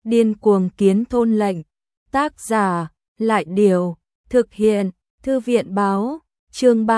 Điên cuồng kiến thôn lệnh. Tác giả, Lại Điều. Thực hiện, Thư viện Báo. Chương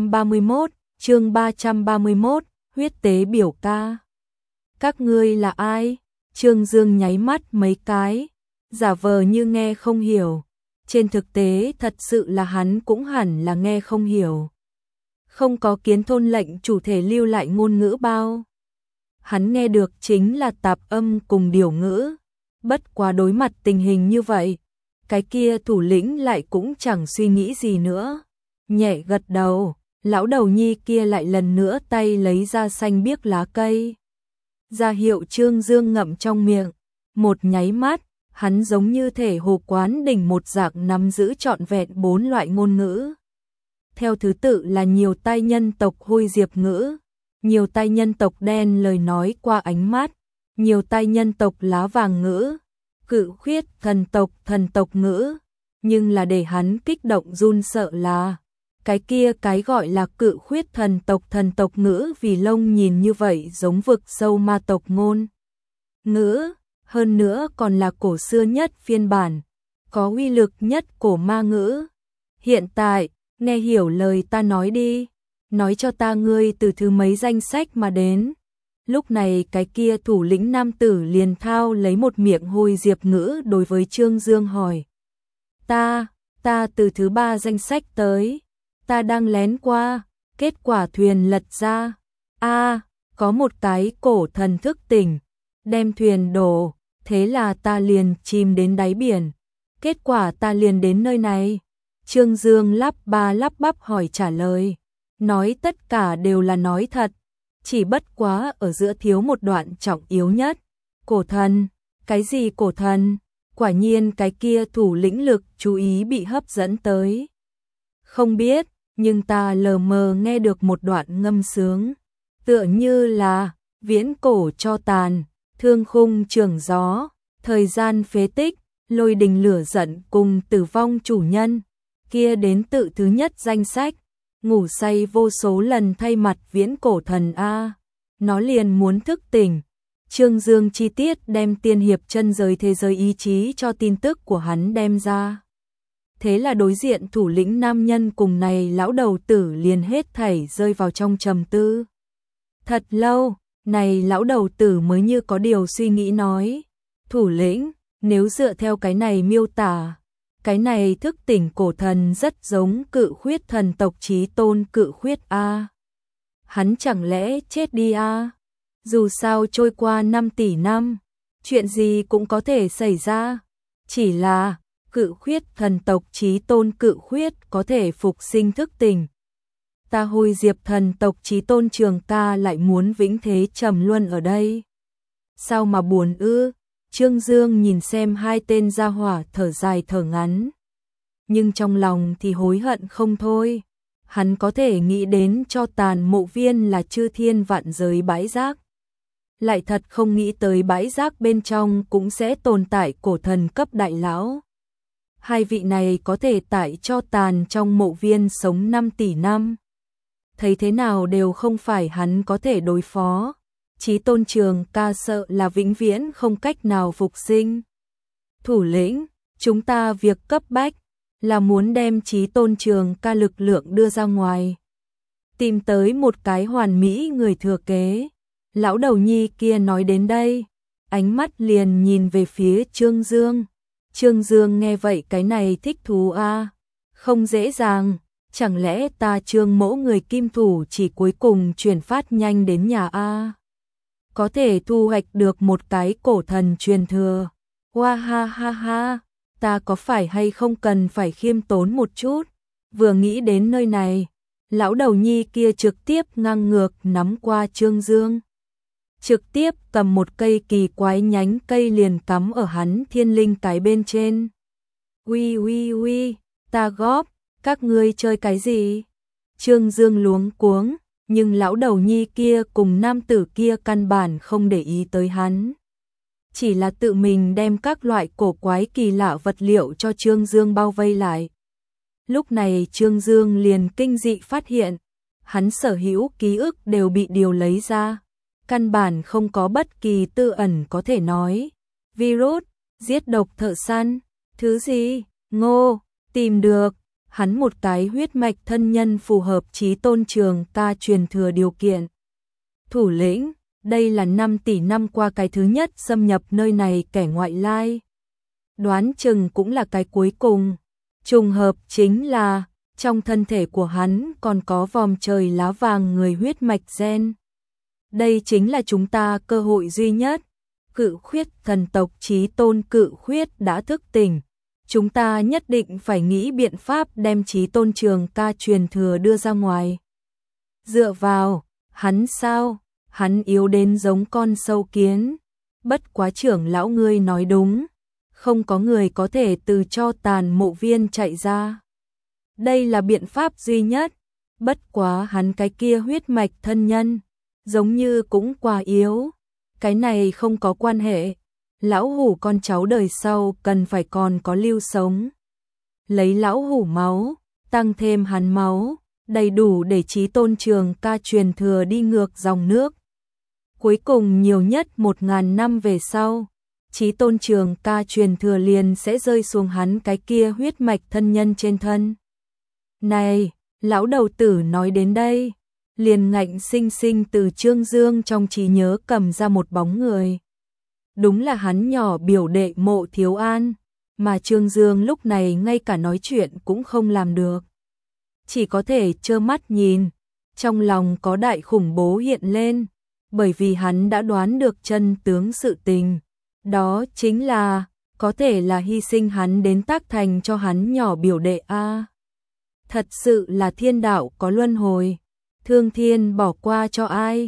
331, huyết tế biểu ca. Các ngươi là ai? Trương Dương nháy mắt mấy cái, giả vờ như nghe không hiểu. Trên thực tế thật sự là hắn cũng hẳn là nghe không hiểu. Không có kiến thôn lệnh chủ thể lưu lại ngôn ngữ bao. Hắn nghe được chính là tạp âm cùng điều ngữ. Bất quá đối mặt tình hình như vậy, cái kia thủ lĩnh lại cũng chẳng suy nghĩ gì nữa. Nhẹ gật đầu, lão đầu nhi kia lại lần nữa tay lấy ra xanh biếc lá cây. Ra hiệu Trương Dương ngậm trong miệng. Một nháy mắt, hắn giống như thể hồ quán đỉnh một dạng nắm giữ trọn vẹn 4 loại ngôn ngữ. Theo thứ tự là nhiều tai nhân tộc Hôi Diệp ngữ, nhiều tai nhân tộc đen lời nói qua ánh mắt, nhiều tai nhân tộc lá vàng ngữ, cự khuyết thần tộc ngữ. Nhưng là để hắn kích động run sợ là cái kia cái gọi là cự khuyết thần tộc ngữ, vì lông nhìn như vậy giống vực sâu ma tộc ngôn ngữ, hơn nữa còn là cổ xưa nhất phiên bản, có uy lực nhất cổ ma ngữ. Hiện tại, nghe hiểu lời ta nói đi, nói cho ta ngươi từ thứ mấy danh sách mà đến. Lúc này cái kia thủ lĩnh nam tử liền thao lấy một miệng Hôi Diệp ngữ đối với Trương Dương hỏi. Ta từ thứ 3 danh sách tới, ta đang lén qua, kết quả thuyền lật ra. Có một cái cổ thần thức tỉnh, đem thuyền đổ, thế là ta liền chìm đến đáy biển, kết quả ta liền đến nơi này. Trương Dương lắp bắp hỏi trả lời, nói tất cả đều là nói thật, chỉ bất quá ở giữa thiếu một đoạn trọng yếu nhất. Cổ thần, cái gì cổ thần? Quả nhiên cái kia thủ lĩnh lực chú ý bị hấp dẫn tới. Không biết, nhưng ta lờ mờ nghe được một đoạn ngâm sướng, tựa như là viễn cổ cho tàn, thương khung trường gió, thời gian phế tích, lôi đình lửa giận cùng tử vong chủ nhân. Kia đến tự thứ nhất danh sách, ngủ say vô số lần thay mặt viễn cổ thần A. Nó liền muốn thức tỉnh. Trương Dương chi tiết đem tiên hiệp chân giới thế giới ý chí cho tin tức của hắn đem ra. Thế là đối diện thủ lĩnh nam nhân cùng này lão đầu tử liền hết thảy rơi vào trong trầm tư. Thật lâu, này lão đầu tử mới như có điều suy nghĩ nói. Thủ lĩnh, nếu dựa theo cái này miêu tả, cái này thức tỉnh cổ thần rất giống cự khuyết thần tộc chí tôn cự khuyết A. Hắn chẳng lẽ chết đi A? Dù sao trôi qua 5 tỷ năm, chuyện gì cũng có thể xảy ra. Chỉ là cự khuyết thần tộc chí tôn cự khuyết có thể phục sinh thức tỉnh. Ta Hôi Diệp thần tộc chí tôn Trường Ca lại muốn vĩnh thế trầm luân ở đây. Sao mà buồn ư? Trương Dương nhìn xem hai tên gia hỏa thở dài thở ngắn. Nhưng trong lòng thì hối hận không thôi. Hắn có thể nghĩ đến cho tàn mộ viên là chư thiên vạn giới bãi rác. Lại thật không nghĩ tới bãi rác bên trong cũng sẽ tồn tại cổ thần cấp đại lão. Hai vị này có thể tại cho tàn trong mộ viên sống 5 tỷ năm. Thấy thế nào đều không phải hắn có thể đối phó. Chí tôn Trường Ca sợ là vĩnh viễn không cách nào phục sinh. Thủ lĩnh, chúng ta việc cấp bách là muốn đem Chí tôn Trường Ca lực lượng đưa ra ngoài. Tìm tới một cái hoàn mỹ người thừa kế. Lão đầu nhi kia nói đến đây, ánh mắt liền nhìn về phía Trương Dương. Trương Dương nghe vậy cái này thích thú a, không dễ dàng, chẳng lẽ ta Trương mỗ người kim thủ chỉ cuối cùng chuyển phát nhanh đến nhà a, có thể thu hoạch được một cái cổ thần truyền thừa. Hoa ha ha ha, ta có phải hay không cần phải khiêm tốn một chút. Vừa nghĩ đến nơi này, lão đầu nhi kia trực tiếp ngang ngược nắm qua Trương Dương. Trực tiếp cầm một cây kỳ quái nhánh cây liền cắm ở hắn thiên linh cái bên trên. Uy, ta góp, các ngươi chơi cái gì? Trương Dương luống cuống, nhưng lão đầu nhi kia cùng nam tử kia căn bản không để ý tới hắn. Chỉ là tự mình đem các loại cổ quái kỳ lạ vật liệu cho Trương Dương bao vây lại. Lúc này Trương Dương liền kinh dị phát hiện, hắn sở hữu ký ức đều bị điều lấy ra. Căn bản không có bất kỳ tư ẩn có thể nói. Virus, Giết độc thợ săn, thứ gì? Ngô, tìm được, hắn một cái huyết mạch thân nhân phù hợp Chí Tôn Trường Ca truyền thừa điều kiện. Thủ lĩnh, đây là 5 tỷ năm qua cái thứ nhất xâm nhập nơi này kẻ ngoại lai. Đoán chừng cũng là cái cuối cùng. Trùng hợp chính là, trong thân thể của hắn còn có vòm trời lá vàng người huyết mạch gen. Đây chính là chúng ta cơ hội duy nhất. Cự khuyết thần tộc Chí Tôn Cự khuyết đã thức tỉnh. Chúng ta nhất định phải nghĩ biện pháp đem Chí Tôn Trường Ca truyền thừa đưa ra ngoài. Dựa vào, hắn sao? Hắn yếu đến giống con sâu kiến. Bất quá trưởng lão ngươi nói đúng. Không có người có thể từ cho tàn mộ viên chạy ra. Đây là biện pháp duy nhất. Bất quá hắn cái kia huyết mạch thân nhân, giống như cũng quá yếu. Cái này không có quan hệ. Lão hủ con cháu đời sau cần phải còn có lưu sống. Lấy lão hủ máu, tăng thêm hắn máu, đầy đủ để Chí Tôn Trường Ca truyền thừa đi ngược dòng nước. Cuối cùng nhiều nhất 1000 năm về sau, Chí Tôn Trường Ca truyền thừa liền sẽ rơi xuống hắn cái kia huyết mạch thân nhân trên thân. Này, lão đầu tử nói đến đây, liền ngạnh sinh sinh từ Trương Dương trong trí nhớ cầm ra một bóng người. Đúng là hắn nhỏ biểu đệ Mộ Thiếu An, mà Trương Dương lúc này ngay cả nói chuyện cũng không làm được. Chỉ có thể trơ mắt nhìn, trong lòng có đại khủng bố hiện lên, bởi vì hắn đã đoán được chân tướng sự tình. Đó chính là, có thể là hy sinh hắn đến tác thành cho hắn nhỏ biểu đệ A. Thật sự là thiên đạo có luân hồi, thương thiên bỏ qua cho ai.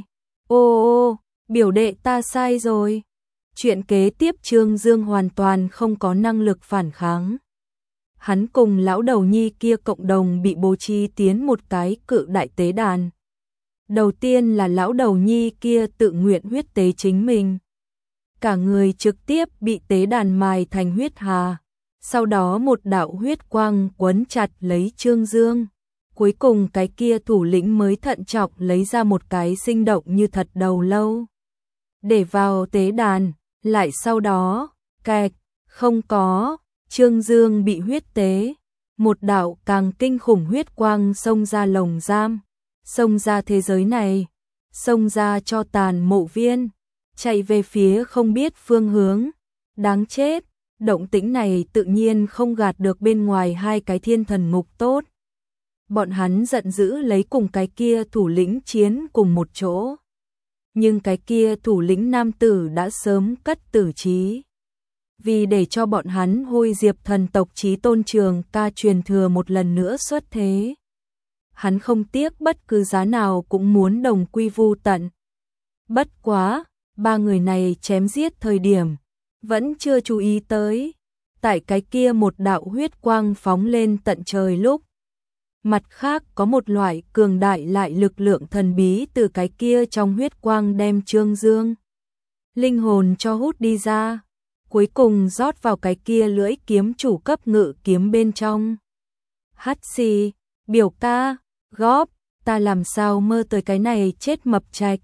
Ô, biểu đệ ta sai rồi. Chuyện kế tiếp Trương Dương hoàn toàn không có năng lực phản kháng. Hắn cùng lão đầu nhi kia cộng đồng bị bố trí tiến một cái cự đại tế đàn. Đầu tiên là lão đầu nhi kia tự nguyện huyết tế chính mình. Cả người trực tiếp bị tế đàn mài thành huyết hà. Sau đó một đạo huyết quang quấn chặt lấy Trương Dương. Cuối cùng cái kia thủ lĩnh mới thận trọng lấy ra một cái sinh động như thật đầu lâu. Để vào tế đàn, lại sau đó, kẹt, không có, Trương Dương bị huyết tế. Một đạo càng kinh khủng huyết quang xông ra lồng giam, xông ra thế giới này, xông ra cho tàn mộ viên, chạy về phía không biết phương hướng. Đáng chết, động tĩnh này tự nhiên không gạt được bên ngoài hai cái thiên thần ngục tốt. Bọn hắn giận dữ lấy cùng cái kia thủ lĩnh chiến cùng một chỗ. Nhưng cái kia thủ lĩnh nam tử đã sớm cất tử trí. Vì để cho bọn hắn hôi diệp thần tộc Chí Tôn Trường Ca truyền thừa một lần nữa xuất thế. Hắn không tiếc bất cứ giá nào cũng muốn đồng quy vu tận. Bất quá, ba người này chém giết thời điểm, vẫn chưa chú ý tới. Tại cái kia một đạo huyết quang phóng lên tận trời lúc. Mặt khác có một loại cường đại lại lực lượng thần bí từ cái kia trong huyết quang đem Trương Dương linh hồn cho hút đi ra, cuối cùng rót vào cái kia lưỡi kiếm chủ cấp ngự kiếm bên trong. Hắt xì, biểu ca, góp, ta làm sao mơ tới cái này chết mập trạch.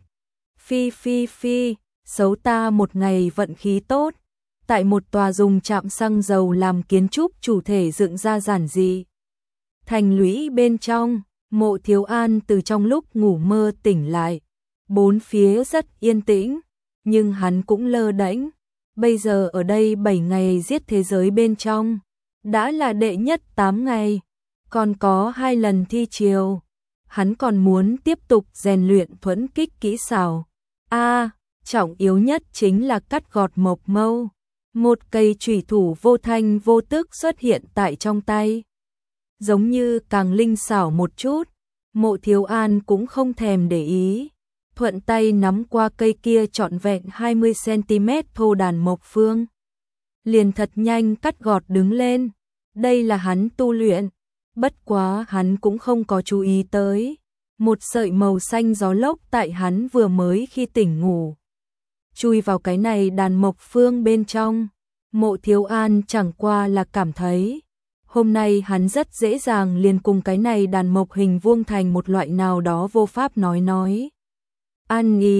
Phi, xấu ta một ngày vận khí tốt, tại một tòa dùng trạm xăng dầu làm kiến trúc chủ thể dựng ra giản dị. Thành lũy bên trong, Mộ Thiếu An từ trong lúc ngủ mơ tỉnh lại. Bốn phía rất yên tĩnh, nhưng hắn cũng lơ đễnh. Bây giờ ở đây 7 ngày giết thế giới bên trong, đã là đệ nhất 8 ngày, còn có 2 lần thi triều. Hắn còn muốn tiếp tục rèn luyện thuẫn kích kỹ xảo. Trọng yếu nhất chính là cắt gọt mộc mâu. Một cây chủy thủ vô thanh vô tức xuất hiện tại trong tay. Giống như càng linh xảo một chút, Mộ Thiếu An cũng không thèm để ý. Thuận tay nắm qua cây kia trọn vẹn 20cm thô đàn mộc phương. Liền thật nhanh cắt gọt đứng lên. Đây là hắn tu luyện. Bất quá hắn cũng không có chú ý tới. Một sợi màu xanh gió lốc tại hắn vừa mới khi tỉnh ngủ. Chui vào cái này đàn mộc phương bên trong. Mộ Thiếu An chẳng qua là cảm thấy. Hôm nay hắn rất dễ dàng liền cùng cái này đàn mộc hình vuông thành một loại nào đó vô pháp nói. Ăn ý,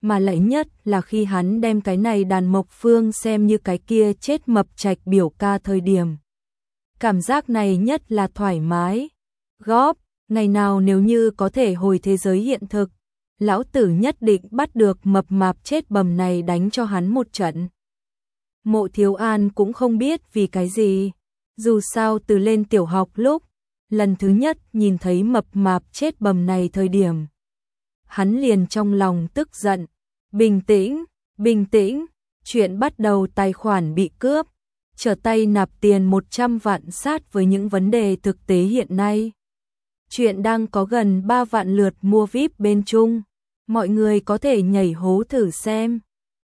mà lại nhất là khi hắn đem cái này đàn Mộc Phương xem như cái kia chết mập trạch biểu ca thời điểm. Cảm giác này nhất là thoải mái. Góp, ngày nào nếu như có thể hồi thế giới hiện thực, lão tử nhất định bắt được mập mạp chết bầm này đánh cho hắn một trận. Mộ Thiếu An cũng không biết vì cái gì, dù sao từ lên tiểu học lúc, lần thứ nhất nhìn thấy mập mạp chết bầm này thời điểm. Hắn liền trong lòng tức giận, bình tĩnh, chuyện bắt đầu tài khoản bị cướp, trở tay nạp tiền 100 vạn sát với những vấn đề thực tế hiện nay. Chuyện đang có gần 3 vạn lượt mua VIP bên Trung, mọi người có thể nhảy hố thử xem.